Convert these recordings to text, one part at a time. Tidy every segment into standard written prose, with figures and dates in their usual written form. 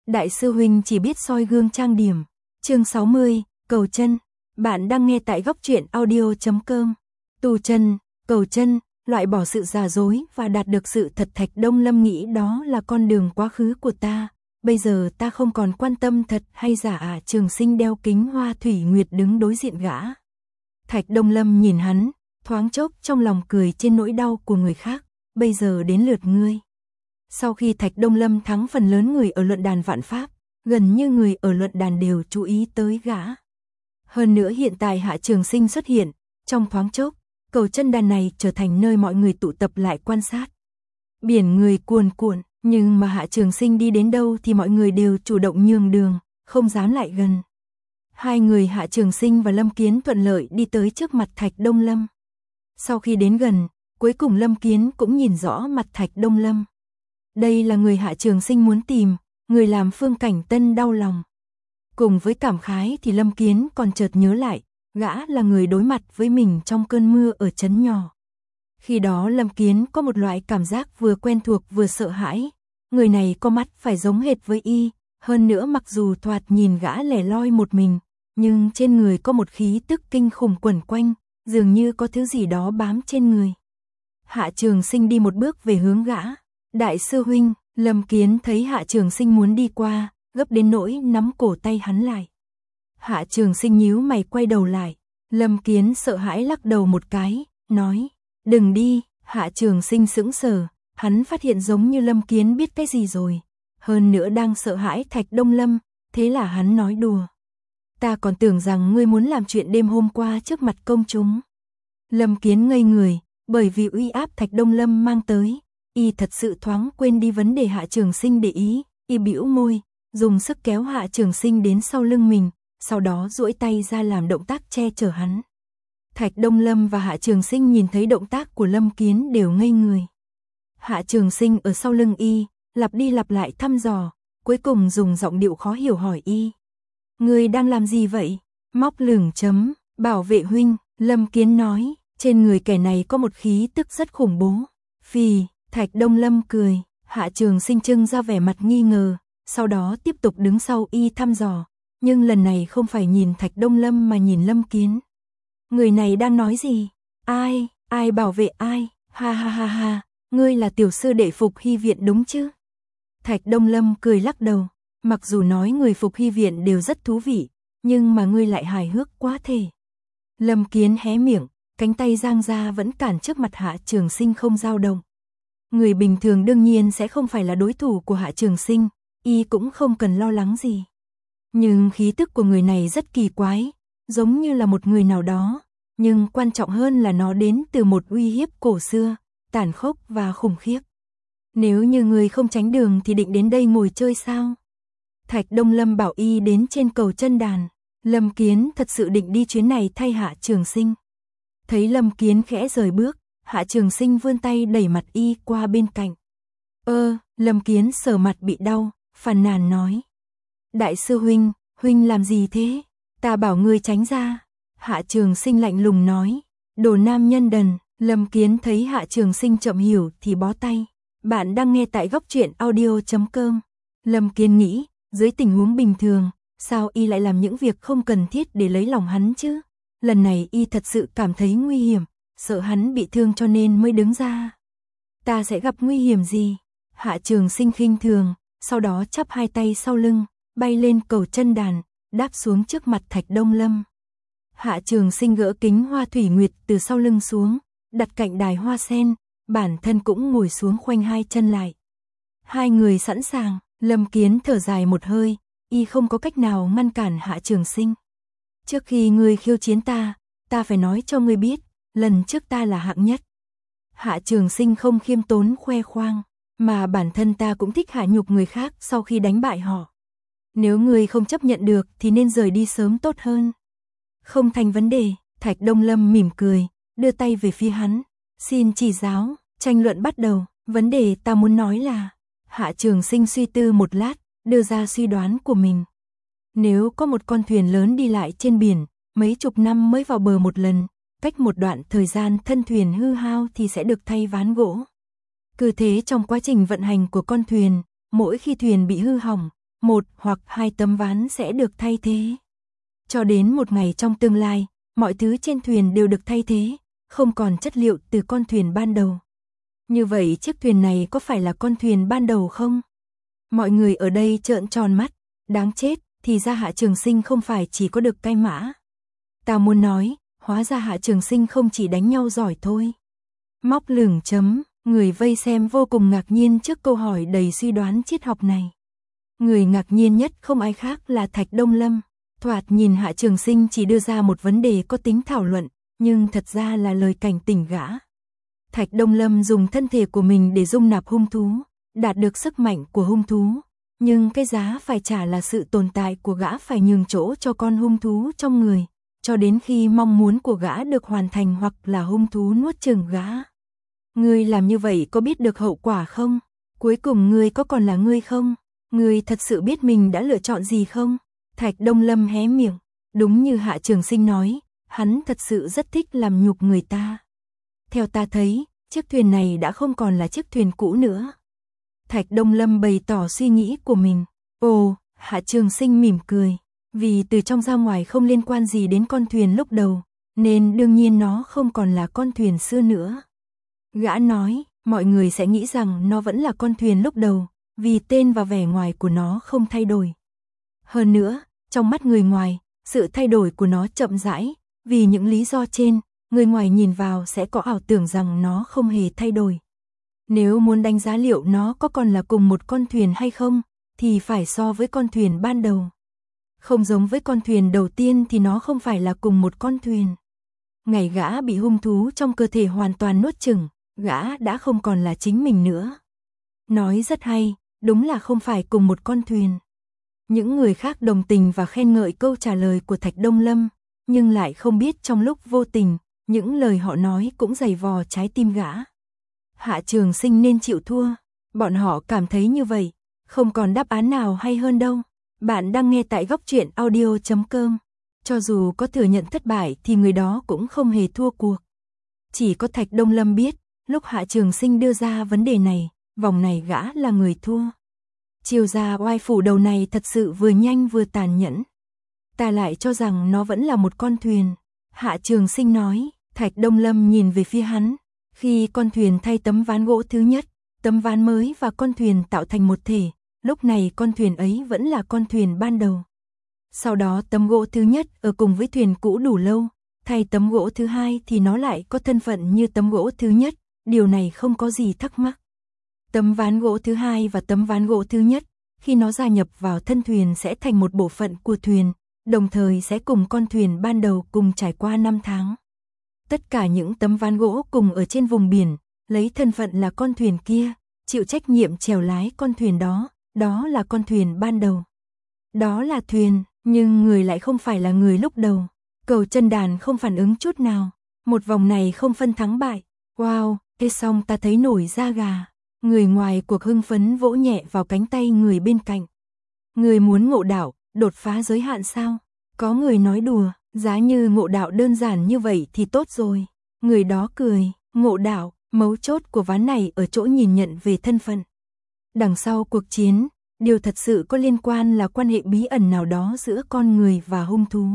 Đại sư huynh chỉ biết soi gương trang điểm. Chương 60, cầu chân. Bạn đang nghe tại góc truyện audio.com. Tu chân, cầu chân, loại bỏ sự giả dối và đạt được sự thật. Thạch Đông Lâm nghĩ đó là con đường quá khứ của ta. Bây giờ ta không còn quan tâm thật hay giả. Trường Sinh đeo kính hoa thủy nguyệt đứng đối diện gã. Thạch Đông Lâm nhìn hắn, thoáng chốc trong lòng cười trên nỗi đau của người khác. Bây giờ đến lượt ngươi. Sau khi Thạch Đông Lâm thắng phần lớn người ở luận đàn vạn pháp, gần như người ở luận đàn đều chú ý tới gã. Hơn nữa hiện tại Hạ Trường Sinh xuất hiện, trong thoáng chốc, cầu chân đàn này trở thành nơi mọi người tụ tập lại quan sát. Biển người cuồn cuộn, nhưng mà Hạ Trường Sinh đi đến đâu thì mọi người đều chủ động nhường đường, không dám lại gần. Hai người Hạ Trường Sinh và Lâm Kiến thuận lợi đi tới trước mặt Thạch Đông Lâm. Sau khi đến gần, cuối cùng Lâm Kiến cũng nhìn rõ mặt Thạch Đông Lâm. Đây là người Hạ Trường Sinh muốn tìm, người làm Phương Cảnh Tân đau lòng. Cùng với cảm khái thì Lâm Kiến còn chợt nhớ lại, gã là người đối mặt với mình trong cơn mưa ở trấn nhỏ. Khi đó Lâm Kiến có một loại cảm giác vừa quen thuộc vừa sợ hãi. Người này có mắt phải giống hệt với y, hơn nữa mặc dù thoạt nhìn gã lẻ loi một mình, nhưng trên người có một khí tức kinh khủng quẩn quanh, dường như có thứ gì đó bám trên người. Hạ Trường Sinh đi một bước về hướng gã. Đại sư huynh, Lâm Kiến thấy Hạ Trường Sinh muốn đi qua, gấp đến nỗi nắm cổ tay hắn lại. Hạ Trường Sinh nhíu mày quay đầu lại. Lâm Kiến sợ hãi lắc đầu một cái, nói, đừng đi. Hạ Trường Sinh sững sờ, hắn phát hiện giống như Lâm Kiến biết cái gì rồi. Hơn nữa đang sợ hãi Thạch Đông Lâm, thế là hắn nói đùa. Ta còn tưởng rằng ngươi muốn làm chuyện đêm hôm qua trước mặt công chúng. Lâm Kiến ngây người, bởi vì uy áp Thạch Đông Lâm mang tới. Y thật sự thoáng quên đi vấn đề Hạ Trường Sinh để ý, y bĩu môi, dùng sức kéo Hạ Trường Sinh đến sau lưng mình, sau đó duỗi tay ra làm động tác che chở hắn. Thạch Đông Lâm và Hạ Trường Sinh nhìn thấy động tác của Lâm Kiến đều ngây người. Hạ Trường Sinh ở sau lưng y, lặp đi lặp lại thăm dò, cuối cùng dùng giọng điệu khó hiểu hỏi y. Ngươi đang làm gì vậy? Móc lửng chấm, bảo vệ huynh, Lâm Kiến nói, trên người kẻ này có một khí tức rất khủng bố. Phì, Thạch Đông Lâm cười, Hạ Trường Sinh trưng ra vẻ mặt nghi ngờ, sau đó tiếp tục đứng sau y thăm dò, nhưng lần này không phải nhìn Thạch Đông Lâm mà nhìn Lâm Kiến. Người này đang nói gì? Ai bảo vệ ai? Ha ha ha ha, ngươi là tiểu sư đệ Phục Hy Viện đúng chứ? Thạch Đông Lâm cười lắc đầu, mặc dù nói người Phục Hy Viện đều rất thú vị, nhưng mà ngươi lại hài hước quá thể. Lâm Kiến hé miệng, cánh tay giang ra vẫn cản trước mặt Hạ Trường Sinh không dao động. Người bình thường đương nhiên sẽ không phải là đối thủ của Hạ Trường Sinh, y cũng không cần lo lắng gì. Nhưng khí tức của người này rất kỳ quái, giống như là một người nào đó, nhưng quan trọng hơn là nó đến từ một uy hiếp cổ xưa, tàn khốc và khủng khiếp. Nếu như người không tránh đường thì định đến đây ngồi chơi sao? Thạch Đông Lâm bảo y đến trên cầu chân đàn. Lâm Kiến thật sự định đi chuyến này thay Hạ Trường Sinh. Thấy Lâm Kiến khẽ rời bước, Hạ Trường Sinh vươn tay đẩy mặt y qua bên cạnh. Lâm Kiến sờ mặt bị đau, phàn nàn nói. Đại sư huynh, huynh làm gì thế? Ta bảo ngươi tránh ra. Hạ Trường Sinh lạnh lùng nói. Đồ nam nhân đần. Lâm Kiến thấy Hạ Trường Sinh chậm hiểu thì bó tay. Bạn đang nghe tại góc truyện audio.com. Lâm Kiến nghĩ, dưới tình huống bình thường, sao y lại làm những việc không cần thiết để lấy lòng hắn chứ? Lần này y thật sự cảm thấy nguy hiểm, sợ hắn bị thương cho nên mới đứng ra. Ta sẽ gặp nguy hiểm gì? Hạ Trường Sinh khinh thường, sau đó chắp hai tay sau lưng, bay lên cầu chân đàn, đáp xuống trước mặt Thạch Đông Lâm. Hạ Trường Sinh gỡ kính hoa thủy nguyệt từ sau lưng xuống, đặt cạnh đài hoa sen, bản thân cũng ngồi xuống khoanh hai chân lại. Hai người sẵn sàng, Lâm Kiến thở dài một hơi, y không có cách nào ngăn cản Hạ Trường Sinh. Trước khi ngươi khiêu chiến ta phải nói cho ngươi biết, lần trước ta là hạng nhất. Hạ Trường Sinh không khiêm tốn khoe khoang, mà bản thân ta cũng thích hạ nhục người khác sau khi đánh bại họ. Nếu ngươi không chấp nhận được thì nên rời đi sớm tốt hơn. Không thành vấn đề, Thạch Đông Lâm mỉm cười, đưa tay về phía hắn. Xin chỉ giáo, tranh luận bắt đầu, vấn đề ta muốn nói là... Hạ Trường Sinh suy tư một lát, đưa ra suy đoán của mình. Nếu có một con thuyền lớn đi lại trên biển, mấy chục năm mới vào bờ một lần, cách một đoạn thời gian thân thuyền hư hao thì sẽ được thay ván gỗ. Cứ thế trong quá trình vận hành của con thuyền, mỗi khi thuyền bị hư hỏng, một hoặc hai tấm ván sẽ được thay thế. Cho đến một ngày trong tương lai, mọi thứ trên thuyền đều được thay thế, không còn chất liệu từ con thuyền ban đầu. Như vậy chiếc thuyền này có phải là con thuyền ban đầu không? Mọi người ở đây trợn tròn mắt, đáng chết, thì ra Hạ Trường Sinh không phải chỉ có được cai mã. Ta muốn nói, hóa ra Hạ Trường Sinh không chỉ đánh nhau giỏi thôi. Móc lửng chấm, người vây xem vô cùng ngạc nhiên trước câu hỏi đầy suy đoán triết học này. Người ngạc nhiên nhất không ai khác là Thạch Đông Lâm. Thoạt nhìn Hạ Trường Sinh chỉ đưa ra một vấn đề có tính thảo luận, nhưng thật ra là lời cảnh tỉnh gã. Thạch Đông Lâm dùng thân thể của mình để dung nạp hung thú, đạt được sức mạnh của hung thú, nhưng cái giá phải trả là sự tồn tại của gã phải nhường chỗ cho con hung thú trong người, cho đến khi mong muốn của gã được hoàn thành hoặc là hung thú nuốt chửng gã. Ngươi làm như vậy có biết được hậu quả không? Cuối cùng ngươi có còn là ngươi không? Ngươi thật sự biết mình đã lựa chọn gì không? Thạch Đông Lâm hé miệng, đúng như Hạ Trường Sinh nói, hắn thật sự rất thích làm nhục người ta. Theo ta thấy, chiếc thuyền này đã không còn là chiếc thuyền cũ nữa. Thạch Đông Lâm bày tỏ suy nghĩ của mình. Ồ, Hạ Trường Sinh mỉm cười, vì từ trong ra ngoài không liên quan gì đến con thuyền lúc đầu, nên đương nhiên nó không còn là con thuyền xưa nữa. Gã nói, mọi người sẽ nghĩ rằng nó vẫn là con thuyền lúc đầu, vì tên và vẻ ngoài của nó không thay đổi. Hơn nữa, trong mắt người ngoài, sự thay đổi của nó chậm rãi, vì những lý do trên, người ngoài nhìn vào sẽ có ảo tưởng rằng nó không hề thay đổi. Nếu muốn đánh giá liệu nó có còn là cùng một con thuyền hay không, thì phải so với con thuyền ban đầu. Không giống với con thuyền đầu tiên thì nó không phải là cùng một con thuyền. Ngày gã bị hung thú trong cơ thể hoàn toàn nuốt chửng, gã đã không còn là chính mình nữa. Nói rất hay, đúng là không phải cùng một con thuyền. Những người khác đồng tình và khen ngợi câu trả lời của Thạch Đông Lâm, nhưng lại không biết trong lúc vô tình, những lời họ nói cũng giày vò trái tim gã. Hạ Trường Sinh nên chịu thua, bọn họ cảm thấy như vậy, không còn đáp án nào hay hơn đâu. Bạn đang nghe tại Góc Truyện Audio.com. Cho dù có thừa nhận thất bại thì người đó cũng không hề thua cuộc. Chỉ có Thạch Đông Lâm biết, lúc Hạ Trường Sinh đưa ra vấn đề này, vòng này gã là người thua. Chiều già oai phủ đầu này thật sự vừa nhanh vừa tàn nhẫn. Ta lại cho rằng nó vẫn là một con thuyền. Hạ Trường Sinh nói. Thạch Đông Lâm nhìn về phía hắn. Khi con thuyền thay tấm ván gỗ thứ nhất, tấm ván mới và con thuyền tạo thành một thể, lúc này con thuyền ấy vẫn là con thuyền ban đầu. Sau đó tấm gỗ thứ nhất ở cùng với thuyền cũ đủ lâu, thay tấm gỗ thứ hai thì nó lại có thân phận như tấm gỗ thứ nhất, điều này không có gì thắc mắc. Tấm ván gỗ thứ hai và tấm ván gỗ thứ nhất, khi nó gia nhập vào thân thuyền sẽ thành một bộ phận của thuyền, đồng thời sẽ cùng con thuyền ban đầu cùng trải qua 5 tháng. Tất cả những tấm ván gỗ cùng ở trên vùng biển, lấy thân phận là con thuyền kia, chịu trách nhiệm chèo lái con thuyền đó, đó là con thuyền ban đầu. Đó là thuyền, nhưng người lại không phải là người lúc đầu. Cầu chân đàn không phản ứng chút nào, một vòng này không phân thắng bại. Wow, thế xong ta thấy nổi da gà. Người ngoài cuộc hưng phấn vỗ nhẹ vào cánh tay người bên cạnh. Người muốn ngộ đạo, đột phá giới hạn sao? Có người nói đùa, giá như ngộ đạo đơn giản như vậy thì tốt rồi. Người đó cười, ngộ đạo, mấu chốt của ván này ở chỗ nhìn nhận về thân phận. Đằng sau cuộc chiến, điều thật sự có liên quan là quan hệ bí ẩn nào đó giữa con người và hung thú.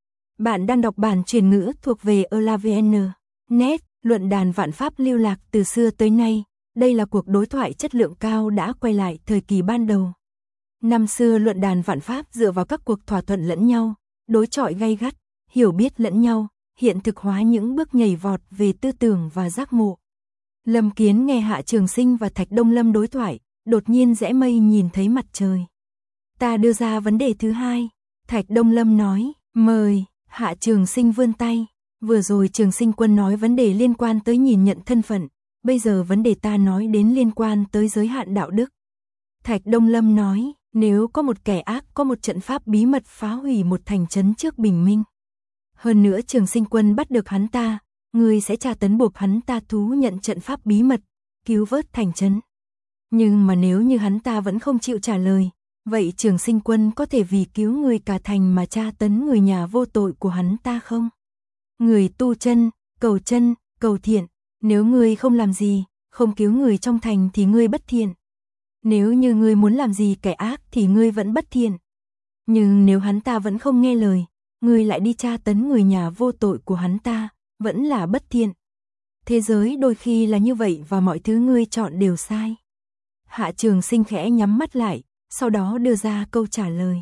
Bạn đang đọc bản truyền ngữ thuộc về ELAVN.net, luận đàn vạn pháp lưu lạc từ xưa tới nay. Đây là cuộc đối thoại chất lượng cao đã quay lại thời kỳ ban đầu. Năm xưa luận đàn vạn pháp dựa vào các cuộc thỏa thuận lẫn nhau, đối chọi gay gắt, hiểu biết lẫn nhau, hiện thực hóa những bước nhảy vọt về tư tưởng và giác ngộ. Lâm Kiến nghe Hạ Trường Sinh và Thạch Đông Lâm đối thoại, đột nhiên rẽ mây nhìn thấy mặt trời. Ta đưa ra vấn đề thứ hai. Thạch Đông Lâm nói, mời. Hạ Trường Sinh vươn tay. Vừa rồi Trường Sinh Quân nói vấn đề liên quan tới nhìn nhận thân phận, bây giờ vấn đề ta nói đến liên quan tới giới hạn đạo đức. Thạch Đông Lâm nói, nếu có một kẻ ác có một trận pháp bí mật phá hủy một thành trấn trước bình minh. Hơn nữa Trường Sinh Quân bắt được hắn ta, người sẽ tra tấn buộc hắn ta thú nhận trận pháp bí mật, cứu vớt thành trấn. Nhưng mà nếu như hắn ta vẫn không chịu trả lời, vậy Trường Sinh Quân có thể vì cứu người cả thành mà tra tấn người nhà vô tội của hắn ta không? Người tu chân, cầu thiện, nếu ngươi không làm gì, không cứu người trong thành thì ngươi bất thiện. Nếu như ngươi muốn làm gì kẻ ác thì ngươi vẫn bất thiện. Nhưng nếu hắn ta vẫn không nghe lời, ngươi lại đi tra tấn người nhà vô tội của hắn ta, vẫn là bất thiện. Thế giới đôi khi là như vậy và mọi thứ ngươi chọn đều sai. Hạ Trường Sinh khẽ nhắm mắt lại, sau đó đưa ra câu trả lời.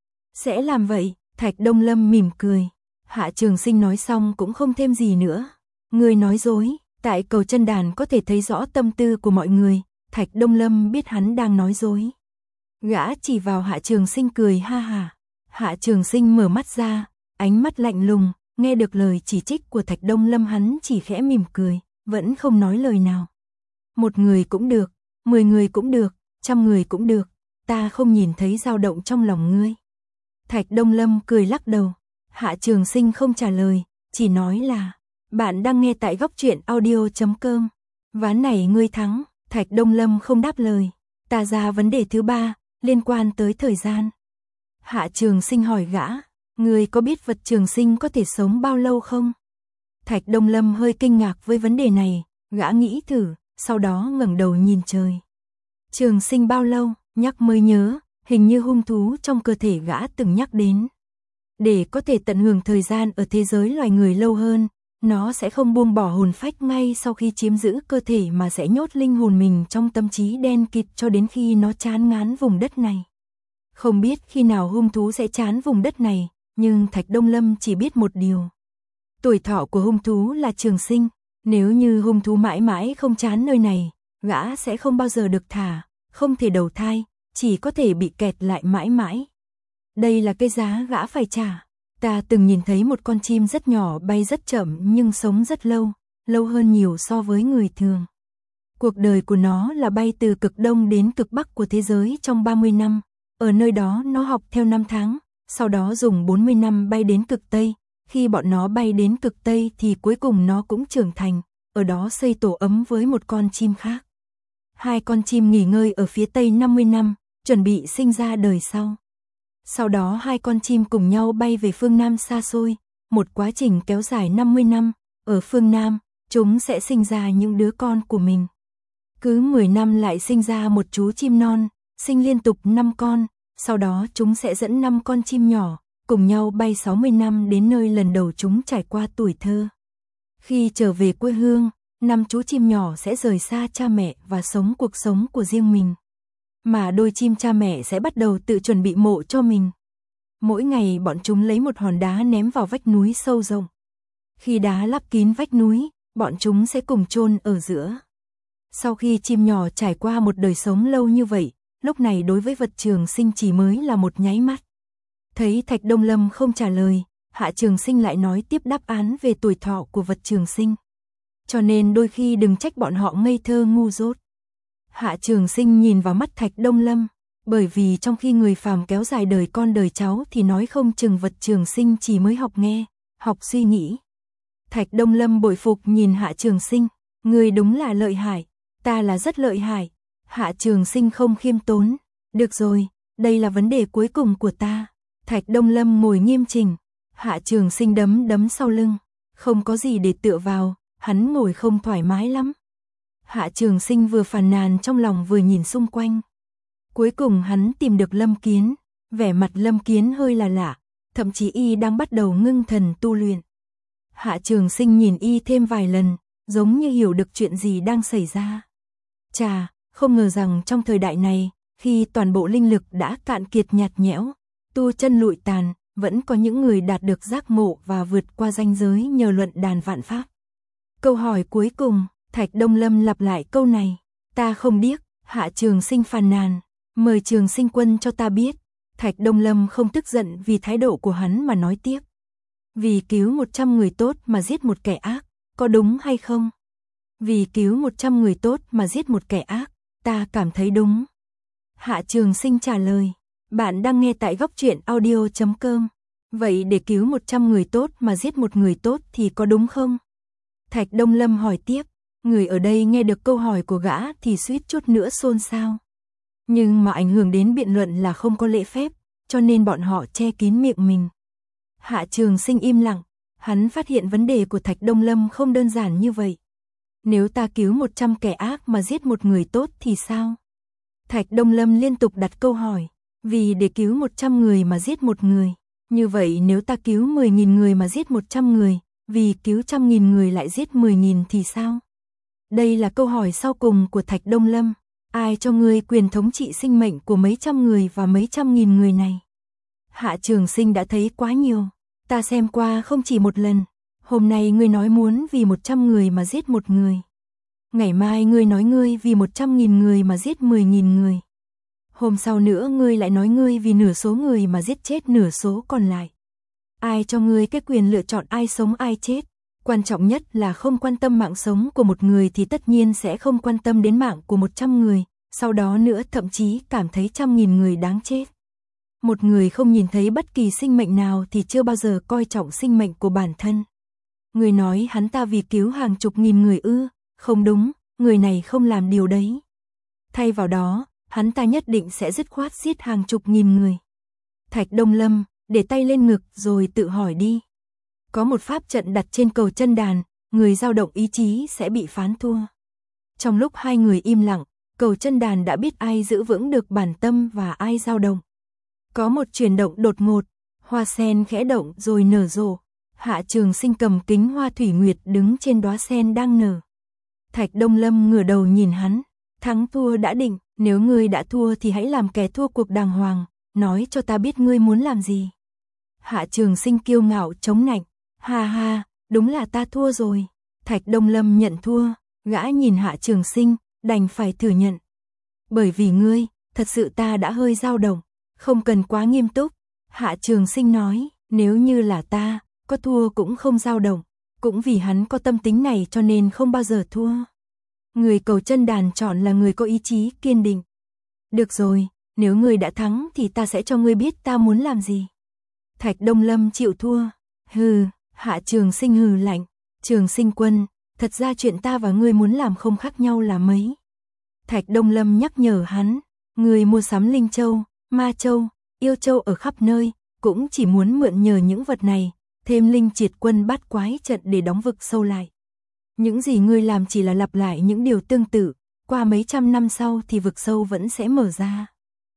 Sẽ làm vậy, Thạch Đông Lâm mỉm cười. Hạ Trường Sinh nói xong cũng không thêm gì nữa. Ngươi nói dối, tại cầu chân đàn có thể thấy rõ tâm tư của mọi người. Thạch Đông Lâm biết hắn đang nói dối. Gã chỉ vào Hạ Trường Sinh cười ha ha. Hạ Trường Sinh mở mắt ra, ánh mắt lạnh lùng, nghe được lời chỉ trích của Thạch Đông Lâm hắn chỉ khẽ mỉm cười, vẫn không nói lời nào. 1 người cũng được, 10 người cũng được, 100 người cũng được, ta không nhìn thấy dao động trong lòng ngươi. Thạch Đông Lâm cười lắc đầu. Hạ Trường Sinh không trả lời, chỉ nói là bạn đang nghe tại góc truyện audio.com. Ván này ngươi thắng. Thạch Đông Lâm không đáp lời. Ta ra vấn đề thứ 3, liên quan tới thời gian. Hạ Trường Sinh hỏi gã, ngươi có biết vật trường sinh có thể sống bao lâu không? Thạch Đông Lâm hơi kinh ngạc với vấn đề này, gã nghĩ thử, sau đó ngẩng đầu nhìn trời. Trường sinh bao lâu, nhắc mới nhớ, hình như hung thú trong cơ thể gã từng nhắc đến. Để có thể tận hưởng thời gian ở thế giới loài người lâu hơn, nó sẽ không buông bỏ hồn phách ngay sau khi chiếm giữ cơ thể mà sẽ nhốt linh hồn mình trong tâm trí đen kịt cho đến khi nó chán ngán vùng đất này. Không biết khi nào hung thú sẽ chán vùng đất này, nhưng Thạch Đông Lâm chỉ biết một điều. Tuổi thọ của hung thú là trường sinh, nếu như hung thú mãi mãi không chán nơi này, gã sẽ không bao giờ được thả, không thể đầu thai, chỉ có thể bị kẹt lại mãi mãi. Đây là cái giá gã phải trả. Ta từng nhìn thấy một con chim rất nhỏ bay rất chậm nhưng sống rất lâu, lâu hơn nhiều so với người thường. Cuộc đời của nó là bay từ cực đông đến cực bắc của thế giới trong 30 năm. Ở nơi đó nó học theo 5 tháng, sau đó dùng 40 năm bay đến cực tây. Khi bọn nó bay đến cực tây thì cuối cùng nó cũng trưởng thành, ở đó xây tổ ấm với một con chim khác. 2 con chim nghỉ ngơi ở phía tây 50 năm, chuẩn bị sinh ra đời sau. Sau đó 2 con chim cùng nhau bay về phương Nam xa xôi, một quá trình kéo dài 50 năm, ở phương Nam, chúng sẽ sinh ra những đứa con của mình. Cứ 10 năm lại sinh ra một chú chim non, sinh liên tục 5 con, sau đó chúng sẽ dẫn 5 con chim nhỏ, cùng nhau bay 60 năm đến nơi lần đầu chúng trải qua tuổi thơ. Khi trở về quê hương, 5 chú chim nhỏ sẽ rời xa cha mẹ và sống cuộc sống của riêng mình. Mà đôi chim cha mẹ sẽ bắt đầu tự chuẩn bị mộ cho mình. Mỗi ngày bọn chúng lấy một hòn đá ném vào vách núi sâu rộng. Khi đá lấp kín vách núi, bọn chúng sẽ cùng chôn ở giữa. Sau khi chim nhỏ trải qua một đời sống lâu như vậy, lúc này đối với vật trường sinh chỉ mới là một nháy mắt. Thấy Thạch Đông Lâm không trả lời, Hạ Trường Sinh lại nói tiếp đáp án về tuổi thọ của vật trường sinh. Cho nên đôi khi đừng trách bọn họ ngây thơ ngu dốt. Hạ Trường Sinh nhìn vào mắt Thạch Đông Lâm, bởi vì trong khi người phàm kéo dài đời con đời cháu thì nói không chừng vật trường sinh chỉ mới học nghe, học suy nghĩ. Thạch Đông Lâm bội phục nhìn Hạ Trường Sinh, người đúng là lợi hại, ta là rất lợi hại. Hạ Trường Sinh không khiêm tốn, được rồi, đây là vấn đề cuối cùng của ta. Thạch Đông Lâm ngồi nghiêm chỉnh, Hạ Trường Sinh đấm đấm sau lưng, không có gì để tựa vào, hắn ngồi không thoải mái lắm. Hạ Trường Sinh vừa phàn nàn trong lòng vừa nhìn xung quanh. Cuối cùng hắn tìm được Lâm Kiến, vẻ mặt Lâm Kiến hơi là lạ, thậm chí y đang bắt đầu ngưng thần tu luyện. Hạ Trường Sinh nhìn y thêm vài lần, giống như hiểu được chuyện gì đang xảy ra. Chà, không ngờ rằng trong thời đại này, khi toàn bộ linh lực đã cạn kiệt nhạt nhẽo, tu chân lụi tàn, vẫn có những người đạt được giác ngộ và vượt qua ranh giới nhờ luận đàn vạn pháp. Câu hỏi cuối cùng, Thạch Đông Lâm lặp lại câu này, ta không điếc. Hạ Trường Sinh phàn nàn, mời Trường Sinh Quân cho ta biết. Thạch Đông Lâm không tức giận vì thái độ của hắn mà nói tiếp. Vì cứu 100 người tốt mà giết một kẻ ác, có đúng hay không? Vì cứu 100 người tốt mà giết một kẻ ác, ta cảm thấy đúng. Hạ Trường Sinh trả lời, bạn đang nghe tại góc truyện audio.com. Vậy để cứu 100 người tốt mà giết một người tốt thì có đúng không? Thạch Đông Lâm hỏi tiếp, người ở đây nghe được câu hỏi của gã thì suýt chút nữa xôn xao. Nhưng mà ảnh hưởng đến biện luận là không có lễ phép, cho nên bọn họ che kín miệng mình. Hạ Trường Sinh im lặng, hắn phát hiện vấn đề của Thạch Đông Lâm không đơn giản như vậy. Nếu ta cứu 100 kẻ ác mà giết một người tốt thì sao? Thạch Đông Lâm liên tục đặt câu hỏi, vì để cứu 100 người mà giết một người. Như vậy nếu ta cứu 10.000 người mà giết 100 người, vì cứu 100.000 người lại giết 10.000 thì sao? Đây là câu hỏi sau cùng của Thạch Đông Lâm. Ai cho ngươi quyền thống trị sinh mệnh của mấy trăm người và mấy trăm nghìn người này? Hạ Trường Sinh đã thấy quá nhiều. Ta xem qua không chỉ một lần. Hôm nay ngươi nói muốn vì 100 người mà giết một người. Ngày mai ngươi nói ngươi vì 100.000 người mà giết 10.000 người. Hôm sau nữa ngươi lại nói ngươi vì nửa số người mà giết chết nửa số còn lại. Ai cho ngươi cái quyền lựa chọn ai sống ai chết? Quan trọng nhất là không quan tâm mạng sống của một người thì tất nhiên sẽ không quan tâm đến mạng của 100 người, sau đó nữa thậm chí cảm thấy 100.000 người đáng chết. Một người không nhìn thấy bất kỳ sinh mệnh nào thì chưa bao giờ coi trọng sinh mệnh của bản thân. Người nói hắn ta vì cứu hàng chục nghìn người ư? Không đúng, người này không làm điều đấy. Thay vào đó, hắn ta nhất định sẽ dứt khoát giết hàng chục nghìn người. Thạch Đông Lâm để tay lên ngực rồi tự hỏi đi. Có một pháp trận đặt trên cầu chân đàn, người dao động ý chí sẽ bị phán thua. Trong lúc hai người im lặng, cầu chân đàn đã biết ai giữ vững được bản tâm và ai dao động. Có một chuyển động đột ngột, hoa sen khẽ động rồi nở rộ. Hạ Trường Sinh cầm kính hoa thủy nguyệt đứng trên đóa sen đang nở. Thạch Đông Lâm ngửa đầu nhìn hắn, thắng thua đã định, nếu ngươi đã thua thì hãy làm kẻ thua cuộc đàng hoàng, nói cho ta biết ngươi muốn làm gì. Hạ Trường Sinh kiêu ngạo chống nạnh, ha ha, đúng là ta thua rồi. Thạch Đông Lâm nhận thua, gã nhìn Hạ Trường Sinh, đành phải thừa nhận. Bởi vì ngươi, thật sự ta đã hơi dao động, không cần quá nghiêm túc. Hạ Trường Sinh nói, nếu như là ta, có thua cũng không dao động, cũng vì hắn có tâm tính này cho nên không bao giờ thua. Người cầu chân đàn chọn là người có ý chí kiên định. Được rồi, nếu ngươi đã thắng thì ta sẽ cho ngươi biết ta muốn làm gì. Thạch Đông Lâm chịu thua. Hừ, Hạ Trường Sinh hừ lạnh. Trường Sinh quân, thật ra chuyện ta và ngươi muốn làm không khác nhau là mấy. Thạch Đông Lâm nhắc nhở hắn, ngươi mua sắm linh châu, ma châu, yêu châu ở khắp nơi, cũng chỉ muốn mượn nhờ những vật này, thêm linh triệt quân bát quái trận để đóng vực sâu lại. Những gì ngươi làm chỉ là lặp lại những điều tương tự, qua mấy trăm năm sau thì vực sâu vẫn sẽ mở ra.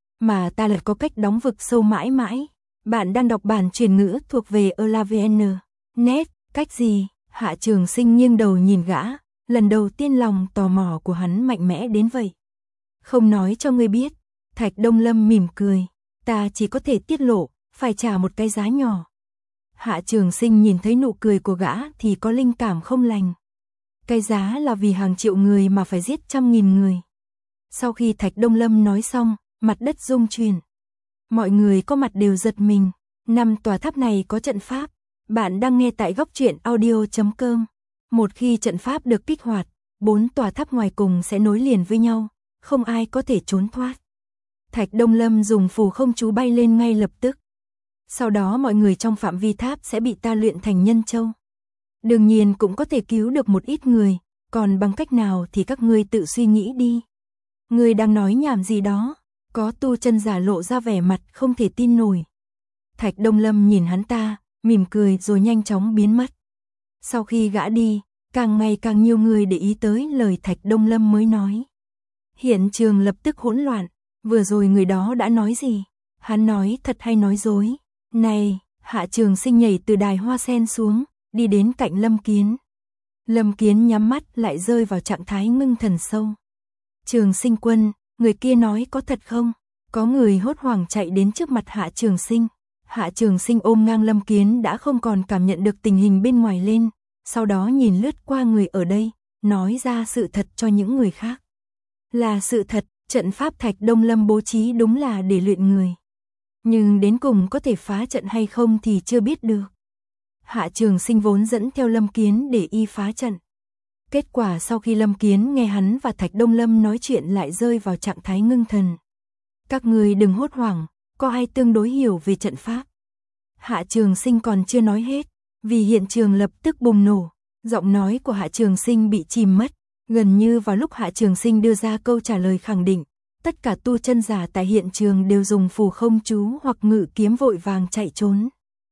Mà ta lại có cách đóng vực sâu mãi mãi. Bạn đang đọc bản truyền ngữ thuộc về ELAVN. Net, cách gì? Hạ Trường Sinh nghiêng đầu nhìn gã, lần đầu tiên lòng tò mò của hắn mạnh mẽ đến vậy. Không nói cho ngươi biết. Thạch Đông Lâm mỉm cười, ta chỉ có thể tiết lộ, phải trả một cái giá nhỏ. Hạ Trường Sinh nhìn thấy nụ cười của gã thì có linh cảm không lành. Cái giá là vì hàng triệu người mà phải giết 100.000 người. Sau khi Thạch Đông Lâm nói xong, mặt đất rung chuyển. Mọi người có mặt đều giật mình. 5 tòa tháp này có trận pháp. Bạn đang nghe tại góc truyện audio.com. Một khi trận pháp được kích hoạt, 4 tòa tháp ngoài cùng sẽ nối liền với nhau, không ai có thể trốn thoát. Thạch Đông Lâm dùng phù không chú bay lên ngay lập tức. Sau đó mọi người trong phạm vi tháp sẽ bị ta luyện thành nhân châu. Đương nhiên cũng có thể cứu được một ít người, còn bằng cách nào thì các ngươi tự suy nghĩ đi. Ngươi đang nói nhảm gì đó? Có tu chân giả lộ ra vẻ mặt không thể tin nổi. Thạch Đông Lâm nhìn hắn ta, mỉm cười rồi nhanh chóng biến mất. Sau khi gã đi, càng ngày càng nhiều người để ý tới lời Thạch Đông Lâm mới nói. Hiện trường lập tức hỗn loạn, vừa rồi người đó đã nói gì? Hắn nói thật hay nói dối? Này, Hạ Trường Sinh nhảy từ đài hoa sen xuống, đi đến cạnh Lâm Kiến. Lâm Kiến nhắm mắt lại rơi vào trạng thái ngưng thần sâu. Trường Sinh quân, người kia nói có thật không? Có người hốt hoảng chạy đến trước mặt Hạ Trường Sinh. Hạ Trường Sinh ôm ngang Lâm Kiến đã không còn cảm nhận được tình hình bên ngoài lên, sau đó nhìn lướt qua người ở đây, nói ra sự thật cho những người khác. Là sự thật, trận pháp Thạch Đông Lâm bố trí đúng là để luyện người. Nhưng đến cùng có thể phá trận hay không thì chưa biết được. Hạ Trường Sinh vốn dẫn theo Lâm Kiến để y phá trận. Kết quả sau khi Lâm Kiến nghe hắn và Thạch Đông Lâm nói chuyện lại rơi vào trạng thái ngưng thần. Các người đừng hốt hoảng, có ai tương đối hiểu về trận pháp? Hạ Trường Sinh còn chưa nói hết, vì hiện trường lập tức bùng nổ. Giọng nói của Hạ Trường Sinh bị chìm mất. Gần như vào lúc Hạ Trường Sinh đưa ra câu trả lời khẳng định, tất cả tu chân giả tại hiện trường đều dùng phù không chú hoặc ngự kiếm vội vàng chạy trốn.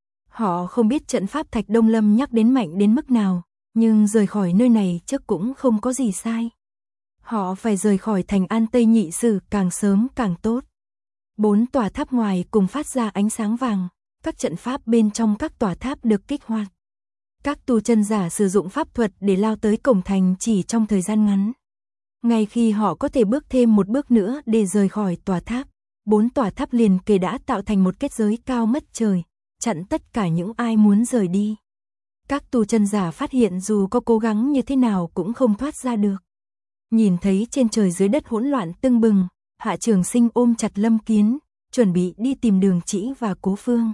Họ không biết trận pháp Thạch Đông Lâm nhắc đến mạnh đến mức nào, nhưng rời khỏi nơi này chắc cũng không có gì sai. Họ phải rời khỏi thành An Tây Nhị Sử càng sớm càng tốt. 4 tòa tháp ngoài cùng phát ra ánh sáng vàng, các trận pháp bên trong các tòa tháp được kích hoạt. Các tu chân giả sử dụng pháp thuật để lao tới cổng thành chỉ trong thời gian ngắn. Ngay khi họ có thể bước thêm một bước nữa để rời khỏi tòa tháp, 4 tòa tháp liền kề đã tạo thành một kết giới cao mất trời, chặn tất cả những ai muốn rời đi. Các tu chân giả phát hiện dù có cố gắng như thế nào cũng không thoát ra được. Nhìn thấy trên trời dưới đất hỗn loạn tưng bừng, Hạ Trường Sinh ôm chặt Lâm Kiến, chuẩn bị đi tìm Đường Chỉ và Cố Phương.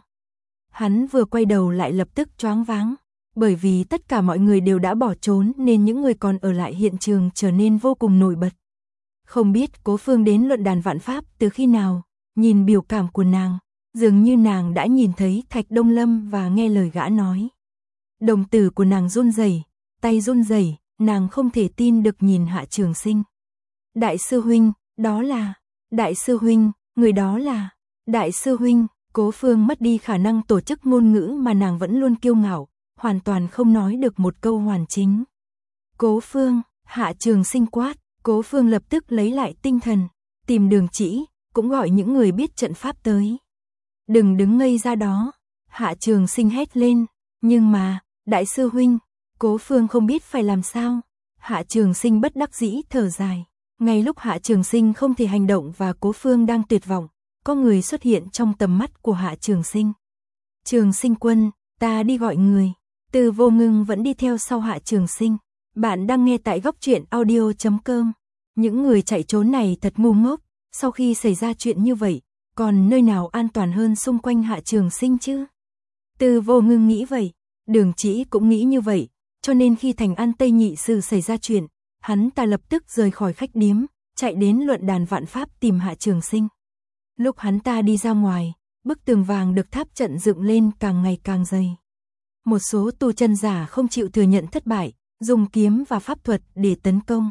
Hắn vừa quay đầu lại lập tức choáng váng, bởi vì tất cả mọi người đều đã bỏ trốn nên những người còn ở lại hiện trường trở nên vô cùng nổi bật. Không biết Cố Phương đến luận đàn vạn pháp từ khi nào, nhìn biểu cảm của nàng, dường như nàng đã nhìn thấy Thạch Đông Lâm và nghe lời gã nói. Đồng tử của nàng run rẩy, tay run rẩy, nàng không thể tin được nhìn Hạ Trường Sinh. Đại sư huynh, đó là, đại sư huynh, người đó là, đại sư huynh. Cố Phương mất đi khả năng tổ chức ngôn ngữ mà nàng vẫn luôn kiêu ngạo, hoàn toàn không nói được một câu hoàn chỉnh. Cố Phương, Hạ Trường Sinh quát, Cố Phương lập tức lấy lại tinh thần, tìm Đường Chỉ, cũng gọi những người biết trận pháp tới. Đừng đứng ngây ra đó, Hạ Trường Sinh hét lên, nhưng mà, đại sư huynh, Cố Phương không biết phải làm sao. Hạ Trường Sinh bất đắc dĩ thở dài, ngay lúc Hạ Trường Sinh không thể hành động và Cố Phương đang tuyệt vọng, có người xuất hiện trong tầm mắt của Hạ Trường Sinh. Trường Sinh quân, ta đi gọi người. Từ Vô Ngưng vẫn đi theo sau Hạ Trường Sinh. Bạn đang nghe tại góc truyện audio.com. Những người chạy trốn này thật ngu ngốc, sau khi xảy ra chuyện như vậy, còn nơi nào an toàn hơn xung quanh Hạ Trường Sinh chứ? Từ Vô Ngưng nghĩ vậy, Đường Chỉ cũng nghĩ như vậy, cho nên khi thành An Tây Nhị Sử xảy ra chuyện, hắn ta lập tức rời khỏi khách điếm, chạy đến luận đàn vạn pháp tìm Hạ Trường Sinh. Lúc hắn ta đi ra ngoài, bức tường vàng được tháp trận dựng lên càng ngày càng dày. Một số tu chân giả không chịu thừa nhận thất bại, dùng kiếm và pháp thuật để tấn công.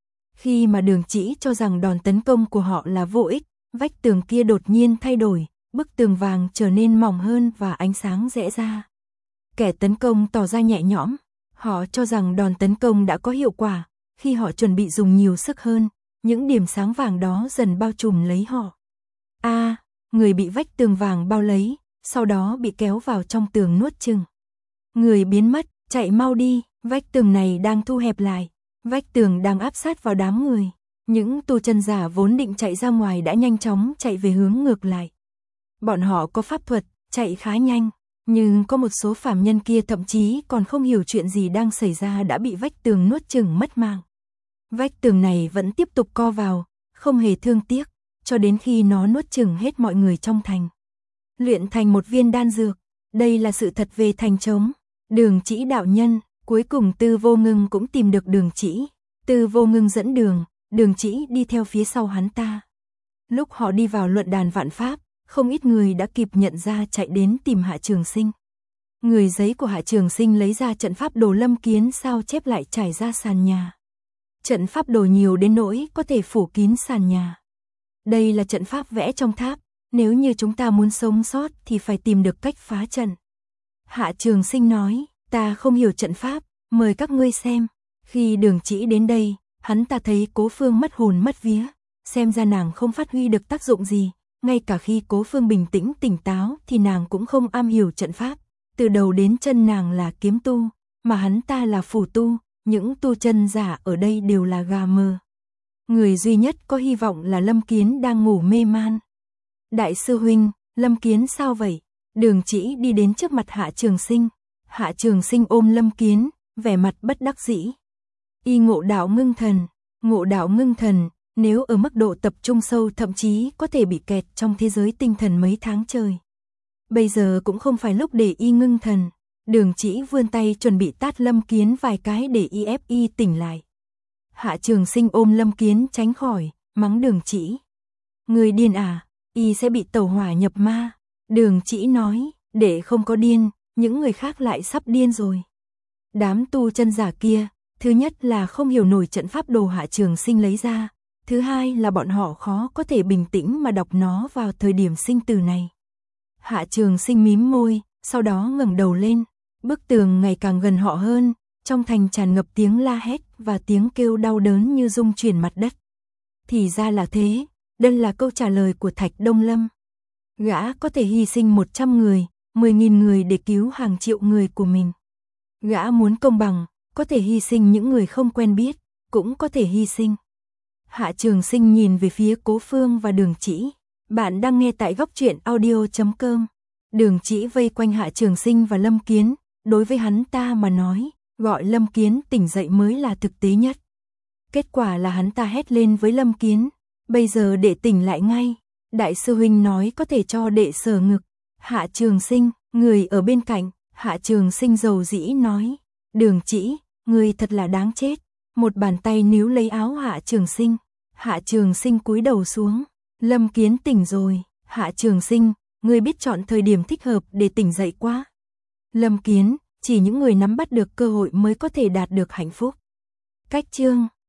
Khi mà Đường Chỉ cho rằng đòn tấn công của họ là vô ích, vách tường kia đột nhiên thay đổi, bức tường vàng trở nên mỏng hơn và ánh sáng rẽ ra. Kẻ tấn công tỏ ra nhẹ nhõm, họ cho rằng đòn tấn công đã có hiệu quả, khi họ chuẩn bị dùng nhiều sức hơn, những điểm sáng vàng đó dần bao trùm lấy họ. Người bị vách tường vàng bao lấy, sau đó bị kéo vào trong tường nuốt chửng. Người biến mất, chạy mau đi, vách tường này đang thu hẹp lại, vách tường đang áp sát vào đám người. Những tu chân giả vốn định chạy ra ngoài đã nhanh chóng chạy về hướng ngược lại. Bọn họ có pháp thuật, chạy khá nhanh, nhưng có một số phàm nhân kia thậm chí còn không hiểu chuyện gì đang xảy ra đã bị vách tường nuốt chửng mất mạng. Vách tường này vẫn tiếp tục co vào, không hề thương tiếc, cho đến khi nó nuốt chửng hết mọi người trong thành. Luyện thành một viên đan dược, đây là sự thật về thành trống. Đường Chỉ đạo nhân, cuối cùng Từ Vô Ngưng cũng tìm được Đường Chỉ. Từ Vô Ngưng dẫn đường, Đường Chỉ đi theo phía sau hắn ta. Lúc họ đi vào luận đàn vạn pháp, không ít người đã kịp nhận ra chạy đến tìm Hạ Trường Sinh. Người giấy của Hạ Trường Sinh lấy ra trận pháp đồ Lâm Kiến sao chép lại trải ra sàn nhà. Trận pháp đồ nhiều đến nỗi có thể phủ kín sàn nhà. Đây là trận pháp vẽ trong tháp, nếu như chúng ta muốn sống sót thì phải tìm được cách phá trận. Hạ Trường Sinh nói, ta không hiểu trận pháp, mời các ngươi xem. Khi Đường Chỉ đến đây, hắn ta thấy Cố Phương mất hồn mất vía, xem ra nàng không phát huy được tác dụng gì, ngay cả khi Cố Phương bình tĩnh tỉnh táo thì nàng cũng không am hiểu trận pháp, từ đầu đến chân nàng là kiếm tu, mà hắn ta là phù tu, những tu chân giả ở đây đều là gà mờ. Người duy nhất có hy vọng là Lâm Kiến đang ngủ mê man. Đại sư huynh, Lâm Kiến sao vậy? Đường Chỉ đi đến trước mặt Hạ Trường Sinh. Hạ Trường Sinh ôm Lâm Kiến, vẻ mặt bất đắc dĩ. Y ngộ đạo ngưng thần, nếu ở mức độ tập trung sâu thậm chí có thể bị kẹt trong thế giới tinh thần mấy tháng trời. Bây giờ cũng không phải lúc để y ngưng thần. Đường Chỉ vươn tay chuẩn bị tát Lâm Kiến vài cái để y ép y tỉnh lại. Hạ Trường Sinh ôm Lâm Kiến tránh khỏi, mắng Đường Chỉ. Người điên à, y sẽ bị tẩu hỏa nhập ma. Đường Chỉ nói, để không có điên, những người khác lại sắp điên rồi. Đám tu chân giả kia, thứ nhất là không hiểu nổi trận pháp đồ Hạ Trường Sinh lấy ra, thứ hai là bọn họ khó có thể bình tĩnh mà đọc nó vào thời điểm sinh tử này. Hạ Trường Sinh mím môi, sau đó ngẩng đầu lên, bức tường ngày càng gần họ hơn, trong thành tràn ngập tiếng la hét và tiếng kêu đau đớn như rung chuyển mặt đất. Thì ra là thế, đây là câu trả lời của Thạch Đông Lâm. Gã có thể hy sinh 100 người, 10.000 người để cứu hàng triệu người của mình. Gã muốn công bằng, có thể hy sinh những người không quen biết, cũng có thể hy sinh. Hạ Trường Sinh nhìn về phía Cố Phương và Đường Chỉ. Bạn đang nghe tại góc truyện audio.com. Đường Chỉ vây quanh Hạ Trường Sinh và Lâm Kiến, đối với hắn ta mà nói, gọi Lâm Kiến tỉnh dậy mới là thực tế nhất. Kết quả là hắn ta hét lên với Lâm Kiến, bây giờ đệ tỉnh lại ngay. Đại sư huynh nói có thể cho đệ sờ ngực. Hạ Trường Sinh, người ở bên cạnh, Hạ Trường Sinh dầu dĩ nói, Đường Chỉ, người thật là đáng chết. Một bàn tay níu lấy áo Hạ Trường Sinh. Hạ Trường Sinh cúi đầu xuống. Lâm Kiến tỉnh rồi. Hạ Trường Sinh, người biết chọn thời điểm thích hợp để tỉnh dậy quá. Lâm Kiến, chỉ những người nắm bắt được cơ hội mới có thể đạt được hạnh phúc. Cách chương